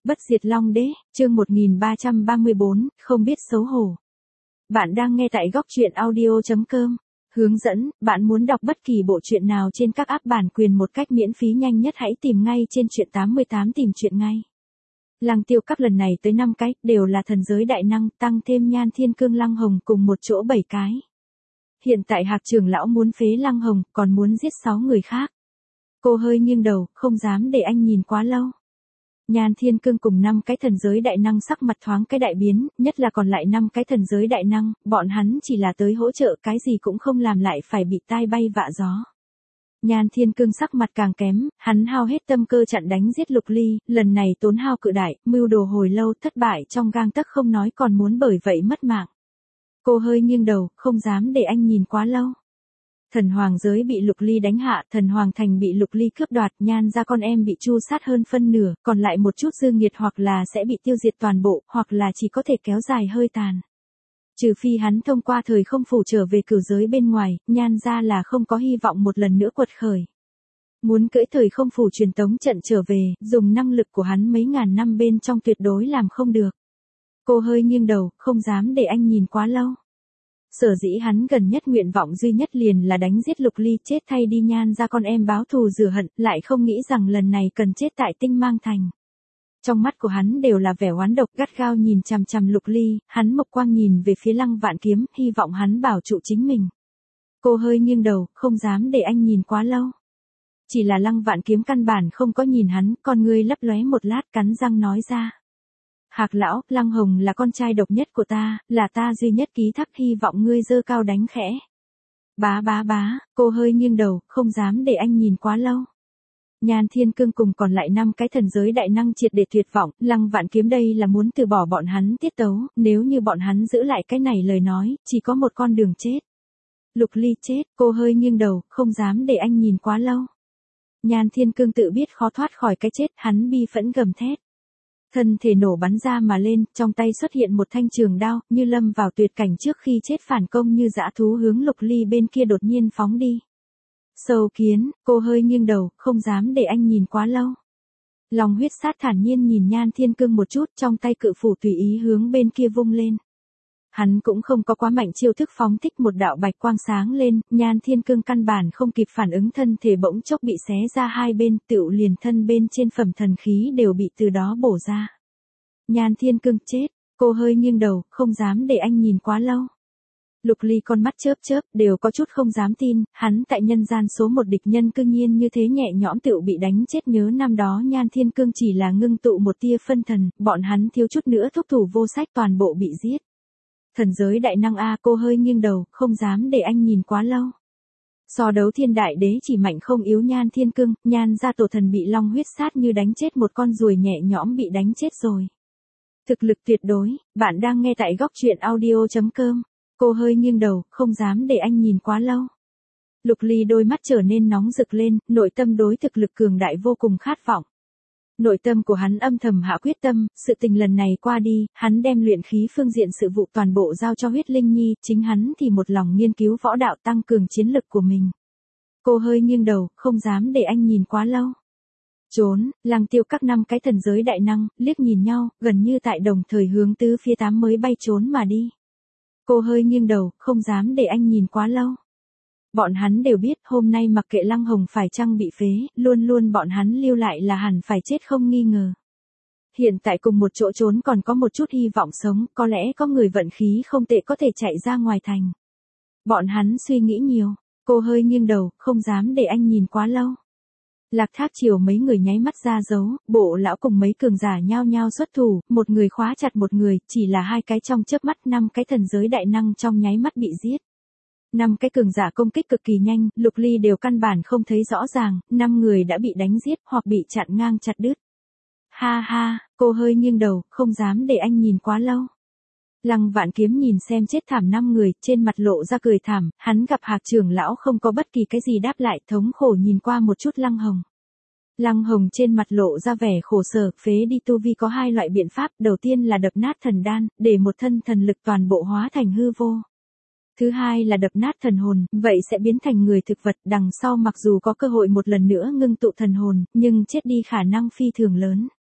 Bất diệt Long Đế, chương 1334, không biết xấu hổ. Bạn đang nghe tại góc truyện audio.com. Hướng dẫn, bạn muốn đọc bất kỳ bộ truyện nào trên các app bản quyền một cách miễn phí nhanh nhất hãy tìm ngay trên truyện 88 tìm truyện ngay. Lăng Tiêu Các lần này tới 5 cái, đều là thần giới đại năng, tăng thêm Nhan Thiên Cương Lăng Hồng cùng một chỗ 7 cái. Hiện tại Hạc trưởng lão muốn phế Lăng Hồng, còn muốn giết 6 người khác. Cô hơi nghiêng đầu, không dám để anh nhìn quá lâu. Nhan Thiên Cương cùng 5 cái thần giới đại năng sắc mặt thoáng cái đại biến, nhất là còn lại 5 cái thần giới đại năng, bọn hắn chỉ là tới hỗ trợ cái gì cũng không làm lại phải bị tai bay vạ gió. Nhan Thiên Cương sắc mặt càng kém, hắn hao hết tâm cơ chặn đánh giết Lục Ly, lần này tốn hao cự đại, mưu đồ hồi lâu thất bại trong gang tấc không nói còn muốn bởi vậy mất mạng. Cô hơi nghiêng đầu, không dám để anh nhìn quá lâu. Thần hoàng giới bị Lục Ly đánh hạ, thần hoàng thành bị Lục Ly cướp đoạt, Nhan gia con em bị tru sát hơn phân nửa, còn lại một chút dư nghiệt hoặc là sẽ bị tiêu diệt toàn bộ, hoặc là chỉ có thể kéo dài hơi tàn. Trừ phi hắn thông qua thời không phủ trở về cửu giới bên ngoài, Nhan gia là không có hy vọng một lần nữa quật khởi. Muốn cưỡi thời không phủ truyền tống trận trở về, dùng năng lực của hắn mấy ngàn năm bên trong tuyệt đối làm không được. Cô hơi nghiêng đầu, không dám để anh nhìn quá lâu. Sở dĩ hắn gần nhất nguyện vọng duy nhất liền là đánh giết Lục Ly chết thay đi Nhan gia con em báo thù rửa hận, lại không nghĩ rằng lần này cần chết tại Tinh Mang Thành. Trong mắt của hắn đều là vẻ oán độc gắt gao nhìn chằm chằm Lục Ly, hắn mộc quang nhìn về phía Lăng Vạn Kiếm, hy vọng hắn bảo trụ chính mình. Cô hơi nghiêng đầu, không dám để anh nhìn quá lâu. Chỉ là Lăng Vạn Kiếm căn bản không có nhìn hắn, con ngươi lấp lóe một lát cắn răng nói ra. Hạc lão, Lăng Hồng là con trai độc nhất của ta, là ta duy nhất ký thác hy vọng ngươi dơ cao đánh khẽ. Bá, cô hơi nghiêng đầu, không dám để anh nhìn quá lâu. Nhan Thiên Cương cùng còn lại 5 cái thần giới đại năng triệt để tuyệt vọng, Lăng Vạn Kiếm đây là muốn từ bỏ bọn hắn tiết tấu, nếu như bọn hắn giữ lại cái này lời nói, chỉ có một con đường chết. Lục Ly chết, cô hơi nghiêng đầu, không dám để anh nhìn quá lâu. Nhan Thiên Cương tự biết khó thoát khỏi cái chết, hắn bi phẫn gầm thét. Thân thể nổ bắn ra mà lên, trong tay xuất hiện một thanh trường đao, như lâm vào tuyệt cảnh trước khi chết phản công như dã thú hướng Lục Ly bên kia đột nhiên phóng đi. Sâu kiến, cô hơi nghiêng đầu, không dám để anh nhìn quá lâu. Lòng huyết sát thản nhiên nhìn Nhan Thiên Cương một chút, trong tay cự phủ tùy ý hướng bên kia vung lên. Hắn cũng không có quá mạnh chiêu thức phóng thích một đạo bạch quang sáng lên, Nhan Thiên Cương căn bản không kịp phản ứng thân thể bỗng chốc bị xé ra hai bên, tựu liền thân bên trên phẩm thần khí đều bị từ đó bổ ra. Nhan Thiên Cương chết, cô hơi nghiêng đầu, không dám để anh nhìn quá lâu. Lục Ly con mắt chớp, đều có chút không dám tin, hắn tại nhân gian số một địch nhân cương nhiên như thế nhẹ nhõm tựu bị đánh chết, nhớ năm đó Nhan Thiên Cương chỉ là ngưng tụ một tia phân thần, bọn hắn thiếu chút nữa thúc thủ vô sách toàn bộ bị giết. Thần giới đại năng a, cô hơi nghiêng đầu, không dám để anh nhìn quá lâu. So đấu thiên đại đế chỉ mạnh không yếu Nhan Thiên Cương, Nhan gia tổ thần bị long huyết sát như đánh chết một con ruồi nhẹ nhõm bị đánh chết rồi. Thực lực tuyệt đối, bạn đang nghe tại góc truyện audio.com. Cô hơi nghiêng đầu, không dám để anh nhìn quá lâu. Lục Ly đôi mắt trở nên nóng rực lên, nội tâm đối thực lực cường đại vô cùng khát vọng. Nội tâm của hắn âm thầm hạ quyết tâm, sự tình lần này qua đi, hắn đem luyện khí phương diện sự vụ toàn bộ giao cho Huyết Linh Nhi, chính hắn thì một lòng nghiên cứu võ đạo tăng cường chiến lực của mình. Cô hơi nghiêng đầu, không dám để anh nhìn quá lâu. Trốn, Lăng Tiêu Các 5 cái thần giới đại năng, liếc nhìn nhau, gần như tại đồng thời hướng tứ phía tám mới bay trốn mà đi. Cô hơi nghiêng đầu, không dám để anh nhìn quá lâu. Bọn hắn đều biết hôm nay mặc kệ Lăng Hồng phải chăng bị phế, luôn luôn bọn hắn lưu lại là hẳn phải chết không nghi ngờ. Hiện tại cùng một chỗ trốn còn có một chút hy vọng sống, có lẽ có người vận khí không tệ có thể chạy ra ngoài thành. Bọn hắn suy nghĩ nhiều, cô hơi nghiêng đầu, không dám để anh nhìn quá lâu. Lạc Thác Triều mấy người nháy mắt ra dấu, bộ lão cùng mấy cường giả nhao nhao xuất thủ, một người khóa chặt một người, chỉ là 2 cái trong chớp mắt 5 cái thần giới đại năng trong nháy mắt bị giết. 5 cái cường giả công kích cực kỳ nhanh, Lục Ly đều căn bản không thấy rõ ràng, 5 người đã bị đánh giết hoặc bị chặn ngang chặt đứt. Ha, cô hơi nghiêng đầu, không dám để anh nhìn quá lâu. Lăng Vạn Kiếm nhìn xem chết thảm 5 người, trên mặt lộ ra cười thảm, hắn gặp Hạc trưởng lão không có bất kỳ cái gì đáp lại, thống khổ nhìn qua một chút Lăng Hồng. Lăng Hồng trên mặt lộ ra vẻ khổ sở, phế đi tu vi có 2 loại biện pháp, đầu tiên là đập nát thần đan, để một thân thần lực toàn bộ hóa thành hư vô. Thứ hai là đập nát thần hồn, vậy sẽ biến thành người thực vật, đằng sau mặc dù có cơ hội một lần nữa ngưng tụ thần hồn, nhưng chết đi khả năng phi thường lớn.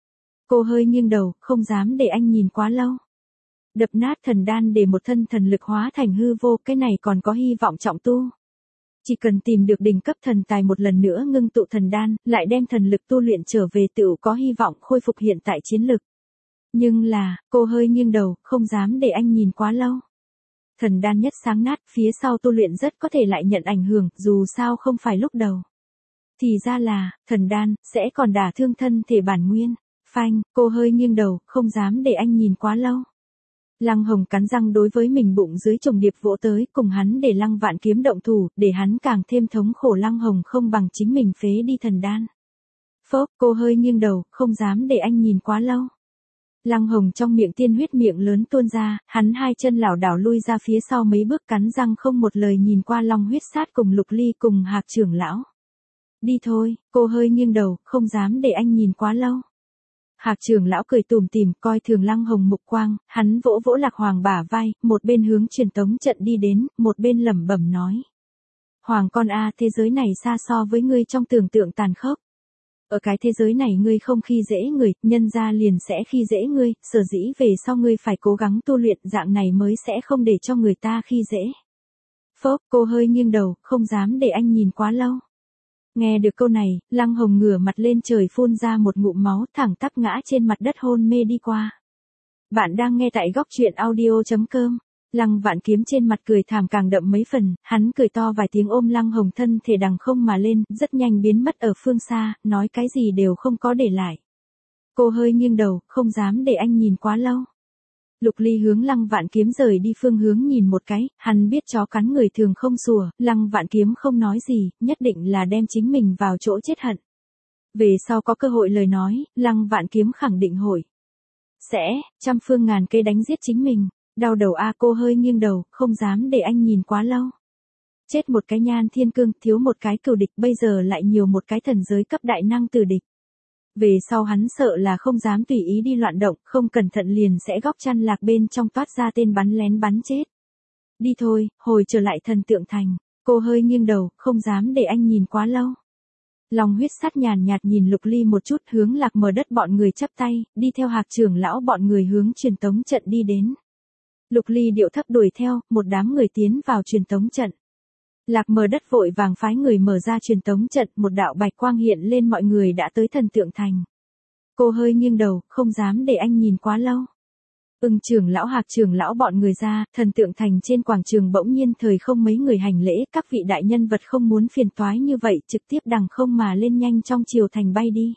Cô hơi nghiêng đầu, không dám để anh nhìn quá lâu. Đập nát thần đan để một thân thần lực hóa thành hư vô, cái này còn có hy vọng trọng tu. Chỉ cần tìm được đỉnh cấp thần tài một lần nữa ngưng tụ thần đan, lại đem thần lực tu luyện trở về tựu có hy vọng khôi phục hiện tại chiến lực. Nhưng là, cô hơi nghiêng đầu, không dám để anh nhìn quá lâu. Thần đan nhất sáng nát, phía sau tu luyện rất có thể lại nhận ảnh hưởng, dù sao không phải lúc đầu. Thì ra là, thần đan, sẽ còn đả thương thân thể bản nguyên. Phanh, cô hơi nghiêng đầu, không dám để anh nhìn quá lâu. Lăng Hồng cắn răng đối với mình bụng dưới trùng điệp vỗ tới, cùng hắn để Lăng Vạn Kiếm động thủ, để hắn càng thêm thống khổ. Lăng Hồng không bằng chính mình phế đi thần đan. Phốc, cô hơi nghiêng đầu, không dám để anh nhìn quá lâu. Lăng Hồng trong miệng tiên huyết miệng lớn tuôn ra, hắn hai chân lảo đảo lui ra phía sau mấy bước, cắn răng không một lời nhìn qua Long Huyết Sát cùng Lục Ly cùng Hạc trưởng lão. Đi thôi, cô hơi nghiêng đầu, không dám để anh nhìn quá lâu. Hạc trưởng lão cười tủm tỉm, coi thường Lăng Hồng mục quang, hắn vỗ vỗ Lạc Hoàng bả vai, một bên hướng truyền tống trận đi đến, một bên lẩm bẩm nói. Hoàng con a, thế giới này xa so với ngươi trong tưởng tượng tàn khốc. Ở cái thế giới này ngươi không khi dễ người, nhân ra liền sẽ khi dễ ngươi, sở dĩ về sau ngươi phải cố gắng tu luyện, dạng này mới sẽ không để cho người ta khi dễ. Phốc, cô hơi nghiêng đầu, không dám để anh nhìn quá lâu. Nghe được câu này, Lăng Hồng ngửa mặt lên trời phun ra một ngụm máu, thẳng tắp ngã trên mặt đất hôn mê đi qua. Bạn đang nghe tại góc truyện audio.com. Lăng Vạn Kiếm trên mặt cười thảm càng đậm mấy phần, hắn cười to vài tiếng ôm Lăng Hồng thân thể đằng không mà lên, rất nhanh biến mất ở phương xa, nói cái gì đều không có để lại. Cô hơi nghiêng đầu, không dám để anh nhìn quá lâu. Lục Ly hướng Lăng Vạn Kiếm rời đi phương hướng nhìn một cái, hắn biết chó cắn người thường không sủa, Lăng Vạn Kiếm không nói gì, nhất định là đem chính mình vào chỗ chết hận. Về sau có cơ hội lời nói, Lăng Vạn Kiếm khẳng định hội. Sẽ, trăm phương ngàn kế đánh giết chính mình. Đau đầu a, cô hơi nghiêng đầu, không dám để anh nhìn quá lâu. Chết một cái Nhan Thiên Cương, thiếu một cái cửu địch, bây giờ lại nhiều một cái thần giới cấp đại năng tử địch. Về sau hắn sợ là không dám tùy ý đi loạn động, không cẩn thận liền sẽ góc chăn lạc bên trong toát ra tên bắn lén bắn chết. Đi thôi, hồi trở lại thần tượng thành. Cô hơi nghiêng đầu, không dám để anh nhìn quá lâu. Long Huyết Sát nhàn nhạt nhìn Lục Ly một chút, hướng Lạc Mờ Đất bọn người chắp tay, đi theo Hạc trưởng lão bọn người hướng truyền tống trận đi đến. Lục Ly điệu thấp đuổi theo, một đám người tiến vào truyền tống trận. Lạc Mờ Đất vội vàng phái người mở ra truyền tống trận, một đạo bạch quang hiện lên, mọi người đã tới thần tượng thành. Cô hơi nghiêng đầu, không dám để anh nhìn quá lâu. Trưởng lão Hạc trưởng lão bọn người ra, thần tượng thành trên quảng trường bỗng nhiên thời không mấy người hành lễ, các vị đại nhân vật không muốn phiền toái như vậy, trực tiếp đằng không mà lên nhanh trong triều thành bay đi.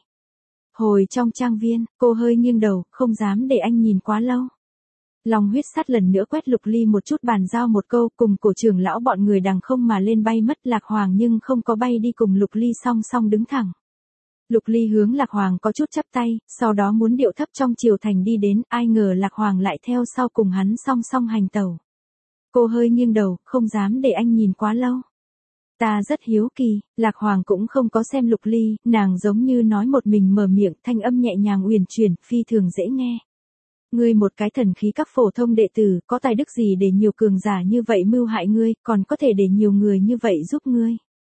Hồi trong trang viên, cô hơi nghiêng đầu, không dám để anh nhìn quá lâu. Long Huyết Sát lần nữa quét Lục Ly một chút, bàn giao một câu, cùng cổ trưởng lão bọn người đằng không mà lên bay mất. Lạc Hoàng nhưng không có bay đi cùng Lục Ly, song song đứng thẳng. Lục Ly hướng Lạc Hoàng có chút chắp tay, sau đó muốn điệu thấp trong triều thành đi đến, ai ngờ Lạc Hoàng lại theo sau cùng hắn song song hành tẩu. Cô hơi nghiêng đầu, không dám để anh nhìn quá lâu. Ta rất hiếu kỳ, Lạc Hoàng cũng không có xem Lục Ly, nàng giống như nói một mình mở miệng, thanh âm nhẹ nhàng uyển chuyển, phi thường dễ nghe. Ngươi một cái thần khí các phổ thông đệ tử, có tài đức gì để nhiều cường giả như vậy mưu hại ngươi, còn có thể để nhiều người như vậy giúp ngươi.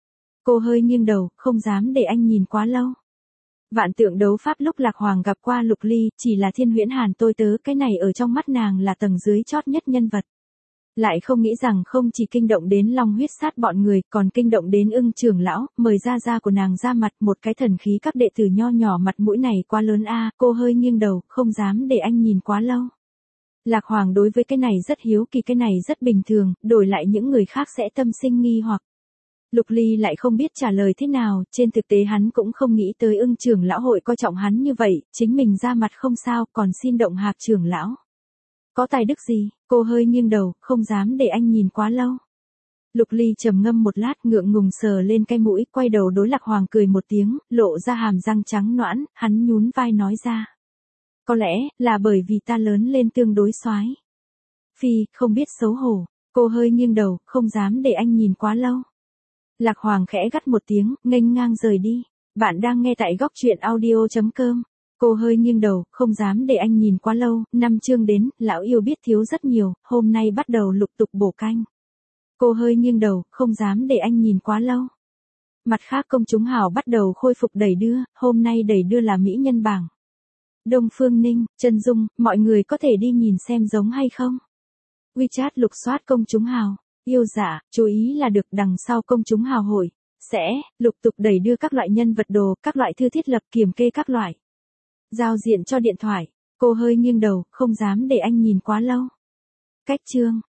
Cô hơi nghiêng đầu, không dám để anh nhìn quá lâu. Vạn Tượng Đấu Pháp lúc Lạc Hoàng gặp qua Lục Ly, chỉ là Thiên Huyễn Hàn tôi tớ, cái này ở trong mắt nàng là tầng dưới chót nhất nhân vật. Lại không nghĩ rằng không chỉ kinh động đến Long Huyết Sát bọn người, còn kinh động đến trưởng lão, mời ra của nàng ra mặt, một cái thần khí các đệ tử nho nhỏ, mặt mũi này quá lớn a. Cô hơi nghiêng đầu, không dám để anh nhìn quá lâu. Lạc Hoàng đối với cái này rất hiếu kỳ, cái này rất bình thường, đổi lại những người khác sẽ tâm sinh nghi hoặc. Lục Ly lại không biết trả lời thế nào, trên thực tế hắn cũng không nghĩ tới trưởng lão hội coi trọng hắn như vậy, chính mình ra mặt không sao, còn xin động Hạc trưởng lão. Có tài đức gì? Cô hơi nghiêng đầu, không dám để anh nhìn quá lâu. Lục Ly trầm ngâm một lát, ngượng ngùng sờ lên cái mũi, quay đầu đối Lạc Hoàng cười một tiếng, lộ ra hàm răng trắng nõn, hắn nhún vai nói ra. Có lẽ, là bởi vì ta lớn lên tương đối soái. Phi, không biết xấu hổ. Cô hơi nghiêng đầu, không dám để anh nhìn quá lâu. Lạc Hoàng khẽ gắt một tiếng, nghênh ngang rời đi. Bạn đang nghe tại góc truyện audio.com. Cô hơi nghiêng đầu, không dám để anh nhìn quá lâu, 5 chương đến, lão yêu biết thiếu rất nhiều, hôm nay bắt đầu lục tục bổ canh. Cô hơi nghiêng đầu, không dám để anh nhìn quá lâu. Mặt khác công chúng hào bắt đầu khôi phục đẩy đưa, hôm nay đẩy đưa là mỹ nhân bảng. Đông Phương Ninh, Trân Dung, mọi người có thể đi nhìn xem giống hay không? WeChat lục soát công chúng hào. Yêu dạ, chú ý là được đằng sau công chúng hào hội. Sẽ, lục tục đẩy đưa các loại nhân vật đồ, các loại thư thiết lập kiểm kê các loại. Giao diện cho điện thoại. Cô hơi nghiêng đầu, không dám để anh nhìn quá lâu. Cách chương.